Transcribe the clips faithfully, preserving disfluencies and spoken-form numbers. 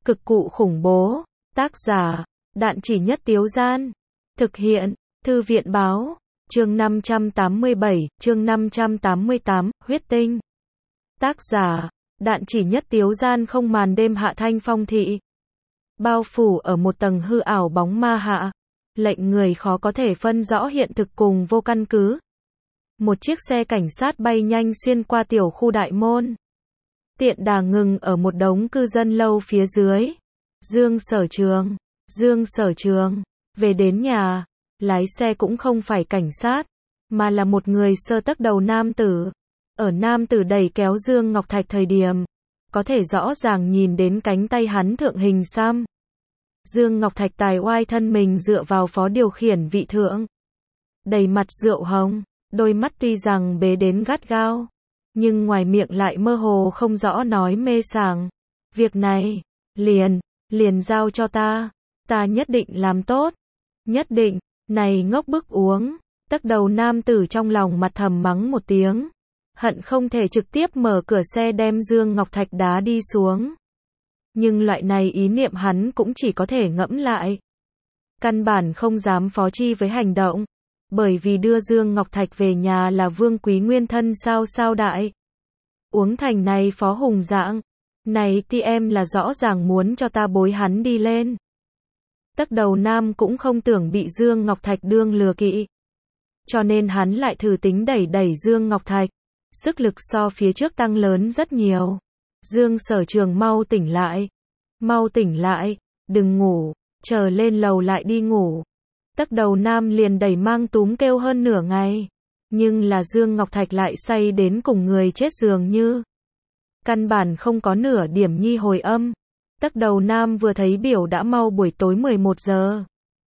Cực cụ khủng bố. Tác giả, Đạn Chỉ Nhất Tiếu Gian. Thực hiện, Thư viện Báo. Chương năm trăm tám mươi bảy, chương năm trăm tám mươi tám, Huyết Tinh. Tác giả, Đạn Chỉ Nhất Tiếu Gian. Không màn đêm hạ thanh phong thị. Bao phủ ở một tầng hư ảo bóng ma hạ. Lệnh người khó có thể phân rõ hiện thực cùng vô căn cứ. Một chiếc xe cảnh sát bay nhanh xuyên qua tiểu khu đại môn. Tiện đà ngừng ở một đống cư dân lâu phía dưới. Dương Sở Trường, Dương Sở Trường, về đến nhà, lái xe cũng không phải cảnh sát, mà là một người sơ tấc đầu nam tử. Ở nam tử đẩy kéo Dương Ngọc Thạch thời điểm, có thể rõ ràng nhìn đến cánh tay hắn thượng hình xăm. Dương Ngọc Thạch tài oai thân mình dựa vào phó điều khiển vị thượng. Đầy mặt rượu hồng, đôi mắt tuy rằng bế đến gắt gao, nhưng ngoài miệng lại mơ hồ không rõ nói mê sảng. Việc này, liền, liền giao cho ta, ta nhất định làm tốt. Nhất định, này ngốc bức uống. Tấc đầu nam tử trong lòng mặt thầm mắng một tiếng. Hận không thể trực tiếp mở cửa xe đem Dương Ngọc Thạch đá đi xuống. Nhưng loại này ý niệm hắn cũng chỉ có thể ngẫm lại. Căn bản không dám phó chi với hành động. Bởi vì đưa Dương Ngọc Thạch về nhà là Vương Quý Nguyên thân sao sao đại. Uống thành này phó hùng dạng. Này ti em là rõ ràng muốn cho ta bối hắn đi lên. Tấc đầu nam cũng không tưởng bị Dương Ngọc Thạch đương lừa kỵ. Cho nên hắn lại thử tính đẩy đẩy Dương Ngọc Thạch. Sức lực so phía trước tăng lớn rất nhiều. Dương Sở Trường mau tỉnh lại. Mau tỉnh lại, đừng ngủ, chờ lên lầu lại đi ngủ. Tấc đầu nam liền đẩy mang túm kêu hơn nửa ngày. Nhưng là Dương Ngọc Thạch lại say đến cùng người chết dường như. Căn bản không có nửa điểm nhi hồi âm. Tấc đầu nam vừa thấy biểu đã mau buổi tối mười một giờ.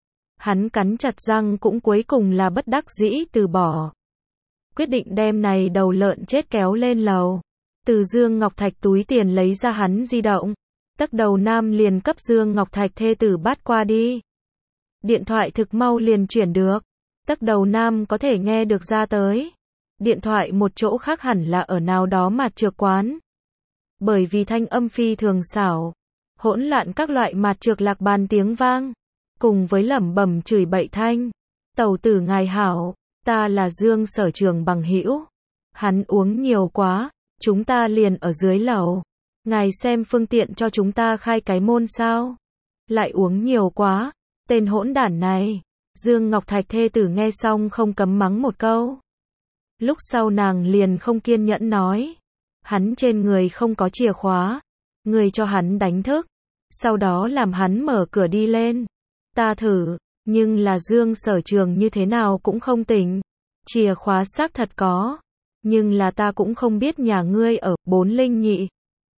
Hắn cắn chặt răng cũng cuối cùng là bất đắc dĩ từ bỏ. Quyết định đem này đầu lợn chết kéo lên lầu. Từ Dương Ngọc Thạch túi tiền lấy ra hắn di động. Tấc đầu nam liền cấp Dương Ngọc Thạch thê tử bắt qua đi. Điện thoại thực mau liền chuyển được. Tấc đầu nam có thể nghe được ra tới. Điện thoại một chỗ khác hẳn là ở nào đó mạt trược quán. Bởi vì thanh âm phi thường xảo. Hỗn loạn các loại mạt trược lạc bàn tiếng vang. Cùng với lẩm bẩm chửi bậy thanh. Tẩu tử ngài hảo, ta là Dương Sở Trường bằng hữu. Hắn uống nhiều quá, chúng ta liền ở dưới lầu. Ngài xem phương tiện cho chúng ta khai cái môn sao. Lại uống nhiều quá, tên hỗn đản này. Dương Ngọc Thạch thê tử nghe xong không cấm mắng một câu. Lúc sau nàng liền không kiên nhẫn nói. Hắn trên người không có chìa khóa. Người cho hắn đánh thức. Sau đó làm hắn mở cửa đi lên. Ta thử, nhưng là Dương Sở Trường như thế nào cũng không tỉnh. Chìa khóa xác thật có. Nhưng là ta cũng không biết nhà ngươi ở bốn linh nhị.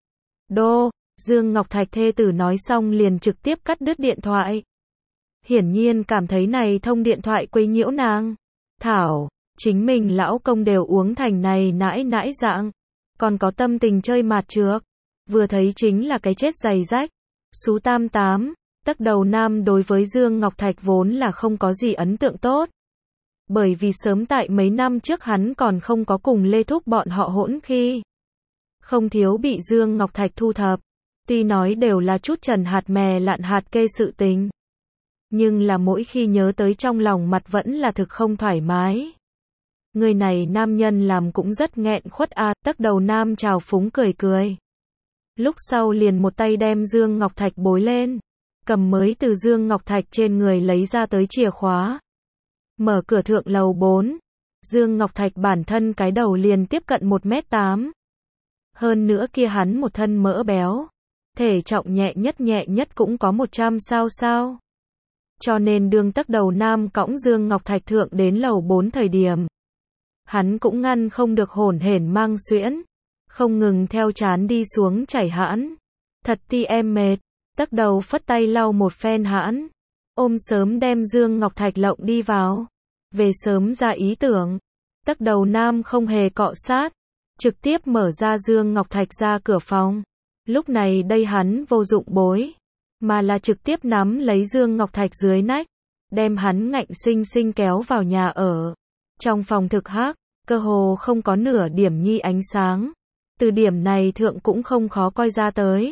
Đô, Dương Ngọc Thạch thê tử nói xong liền trực tiếp cắt đứt điện thoại. Hiển nhiên cảm thấy này thông điện thoại quấy nhiễu nàng. Thảo, chính mình lão công đều uống thành này nãi nãi dạng. Còn có tâm tình chơi mạt trược. Vừa thấy chính là cái chết giày rách. Sú tam tám, tấc đầu nam đối với Dương Ngọc Thạch vốn là không có gì ấn tượng tốt. Bởi vì sớm tại mấy năm trước hắn còn không có cùng Lê Thúc bọn họ hỗn khi. Không thiếu bị Dương Ngọc Thạch thu thập. Tuy nói đều là chút trần hạt mè lạn hạt kê sự tình. Nhưng là mỗi khi nhớ tới trong lòng mặt vẫn là thực không thoải mái. Người này nam nhân làm cũng rất nghẹn khuất a. Tấc đầu nam trào phúng cười cười. Lúc sau liền một tay đem Dương Ngọc Thạch bối lên. Cầm mới từ Dương Ngọc Thạch trên người lấy ra tới chìa khóa. Mở cửa thượng lầu bốn. Dương Ngọc Thạch bản thân cái đầu liền tiếp cận một mét tám. Hơn nữa kia hắn một thân mỡ béo. Thể trọng nhẹ nhất nhẹ nhất cũng có một trăm sao sao. Cho nên đương tấc đầu nam cõng Dương Ngọc Thạch thượng đến lầu bốn thời điểm. Hắn cũng ngăn không được hổn hển mang xuyễn. Không ngừng theo chán đi xuống chảy hãn. Thật ti em mệt. Tấc đầu phất tay lau một phen hãn. Ôm sớm đem Dương Ngọc Thạch lộng đi vào. Về sớm ra ý tưởng. Tấc đầu nam không hề cọ sát. Trực tiếp mở ra Dương Ngọc Thạch ra cửa phòng. Lúc này đây hắn vô dụng bối. Mà là trực tiếp nắm lấy Dương Ngọc Thạch dưới nách. Đem hắn ngạnh sinh sinh kéo vào nhà ở. Trong phòng thực hắc, cơ hồ không có nửa điểm nhi ánh sáng. Từ điểm này thượng cũng không khó coi ra tới.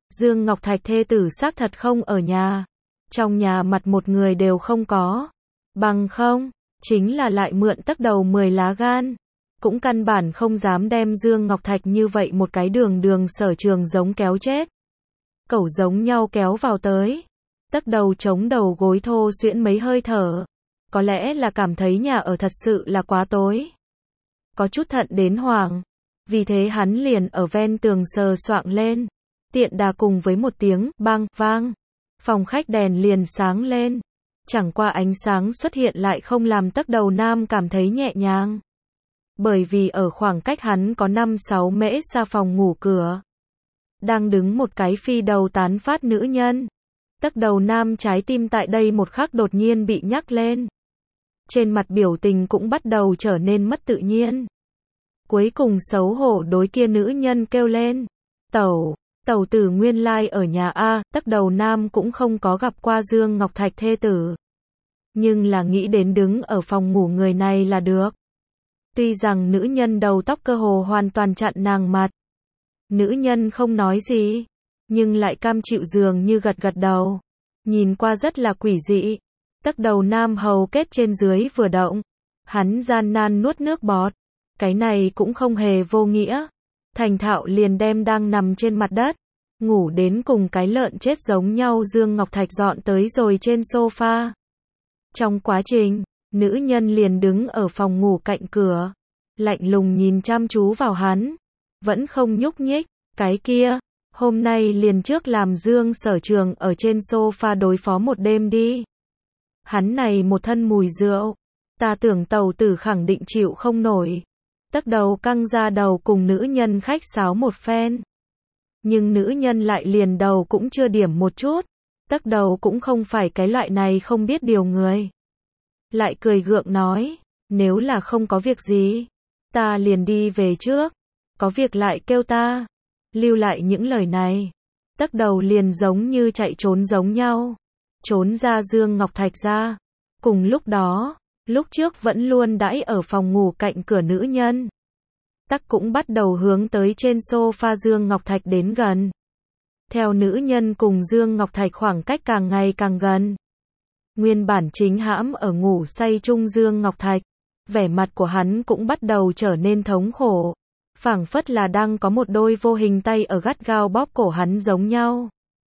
Dương Ngọc Thạch thê tử xác thật không ở nhà. Trong nhà mặt một người đều không có. Bằng không, chính là lại mượn tấc đầu mười lá gan. Cũng căn bản không dám đem Dương Ngọc Thạch như vậy một cái đường đường sở trường giống kéo chết. Cẩu giống nhau kéo vào tới. Tấc đầu chống đầu gối thô xuyễn mấy hơi thở. Có lẽ là cảm thấy nhà ở thật sự là quá tối. Có chút thận đến hoảng. Vì thế hắn liền ở ven tường sờ soạng lên. Tiện đà cùng với một tiếng bang vang. Phòng khách đèn liền sáng lên. Chẳng qua ánh sáng xuất hiện lại không làm tấc đầu nam cảm thấy nhẹ nhàng. Bởi vì ở khoảng cách hắn có năm sáu mễ xa phòng ngủ cửa. Đang đứng một cái phi đầu tán phát nữ nhân. Tấc đầu nam trái tim tại đây một khắc đột nhiên bị nhắc lên. Trên mặt biểu tình cũng bắt đầu trở nên mất tự nhiên. Cuối cùng xấu hổ đối kia nữ nhân kêu lên. Tẩu, tẩu tử nguyên lai ở nhà A, tấc đầu nam cũng không có gặp qua Dương Ngọc Thạch thê tử. Nhưng là nghĩ đến đứng ở phòng ngủ người này là được. Tuy rằng nữ nhân đầu tóc cơ hồ hoàn toàn chặn nàng mặt. Nữ nhân không nói gì, nhưng lại cam chịu dường như gật gật đầu. Nhìn qua rất là quỷ dị. Tấc đầu nam hầu kết trên dưới vừa động. Hắn gian nan nuốt nước bọt. Cái này cũng không hề vô nghĩa. Thành thạo liền đem đang nằm trên mặt đất. Ngủ đến cùng cái lợn chết giống nhau Dương Ngọc Thạch dọn tới rồi trên sofa. Trong quá trình, nữ nhân liền đứng ở phòng ngủ cạnh cửa. Lạnh lùng nhìn chăm chú vào hắn. Vẫn không nhúc nhích. Cái kia, hôm nay liền trước làm Dương Sở Trường ở trên sofa đối phó một đêm đi. Hắn này một thân mùi rượu. Ta tưởng tẩu tử khẳng định chịu không nổi. Tấc đầu căng ra đầu cùng nữ nhân khách sáo một phen. Nhưng nữ nhân lại liền đầu cũng chưa điểm một chút. Tấc đầu cũng không phải cái loại này không biết điều người. Lại cười gượng nói, nếu là không có việc gì, ta liền đi về trước. Có việc lại kêu ta. Lưu lại những lời này. Tấc đầu liền giống như chạy trốn giống nhau. Trốn ra Dương Ngọc Thạch ra. Cùng lúc đó, lúc trước vẫn luôn đãi ở phòng ngủ cạnh cửa nữ nhân. Tắc cũng bắt đầu hướng tới trên sofa Dương Ngọc Thạch đến gần. Theo nữ nhân cùng Dương Ngọc Thạch khoảng cách càng ngày càng gần. Nguyên bản chính hãm ở ngủ say chung Dương Ngọc Thạch. Vẻ mặt của hắn cũng bắt đầu trở nên thống khổ. Phảng phất là đang có một đôi vô hình tay ở gắt gao bóp cổ hắn giống nhau.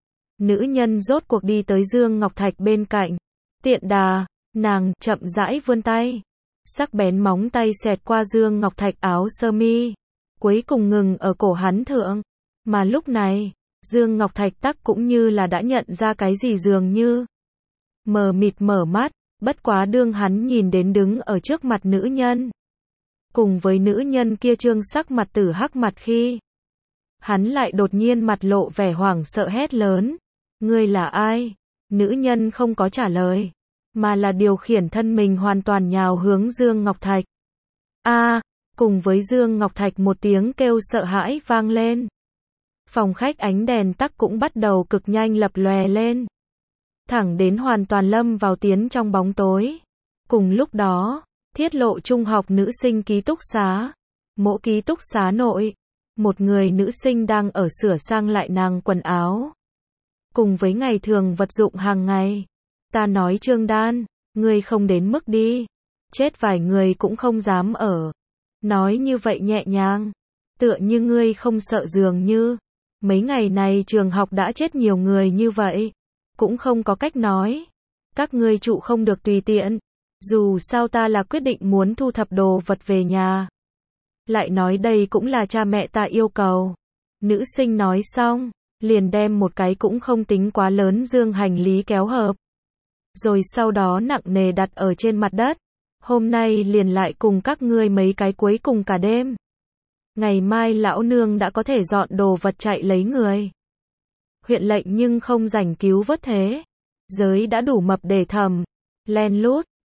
Nữ nhân rốt cuộc đi tới Dương Ngọc Thạch bên cạnh. Tiện đà, nàng chậm rãi vươn tay. Sắc bén móng tay xẹt qua Dương Ngọc Thạch áo sơ mi. Cuối cùng ngừng ở cổ hắn thượng. Mà lúc này, Dương Ngọc Thạch tắc cũng như là đã nhận ra cái gì dường như. Mờ mịt mở mắt, bất quá đương hắn nhìn đến đứng ở trước mặt nữ nhân. Cùng với nữ nhân kia trương sắc mặt tử hắc mặt khi. Hắn lại đột nhiên mặt lộ vẻ hoảng sợ hét lớn. Ngươi là ai? Nữ nhân không có trả lời. Mà là điều khiển thân mình hoàn toàn nhào hướng Dương Ngọc Thạch. A, cùng với Dương Ngọc Thạch một tiếng kêu sợ hãi vang lên. Phòng khách ánh đèn tắc cũng bắt đầu cực nhanh lập lòe lên. Thẳng đến hoàn toàn lâm vào tiến trong bóng tối. Cùng lúc đó, Thiết Lộ trung học nữ sinh ký túc xá. Mỗ ký túc xá nội. Một người nữ sinh đang ở sửa sang lại nàng quần áo. Cùng với ngày thường vật dụng hàng ngày. Ta nói Trương Đan, ngươi không đến mức đi. Chết vài người cũng không dám ở. Nói như vậy nhẹ nhàng. Tựa như ngươi không sợ dường như. Mấy ngày này trường học đã chết nhiều người như vậy. Cũng không có cách nói. Các ngươi trụ không được tùy tiện. Dù sao ta là quyết định muốn thu thập đồ vật về nhà. Lại nói đây cũng là cha mẹ ta yêu cầu. Nữ sinh nói xong, liền đem một cái cũng không tính quá lớn dương hành lý kéo hợp. Rồi sau đó nặng nề đặt ở trên mặt đất. Hôm nay liền lại cùng các ngươi mấy cái cuối cùng cả đêm. Ngày mai lão nương đã có thể dọn đồ vật chạy lấy người. Huyện lệnh nhưng không rảnh cứu vớt thế. Giới đã đủ mập để thầm. Len lút,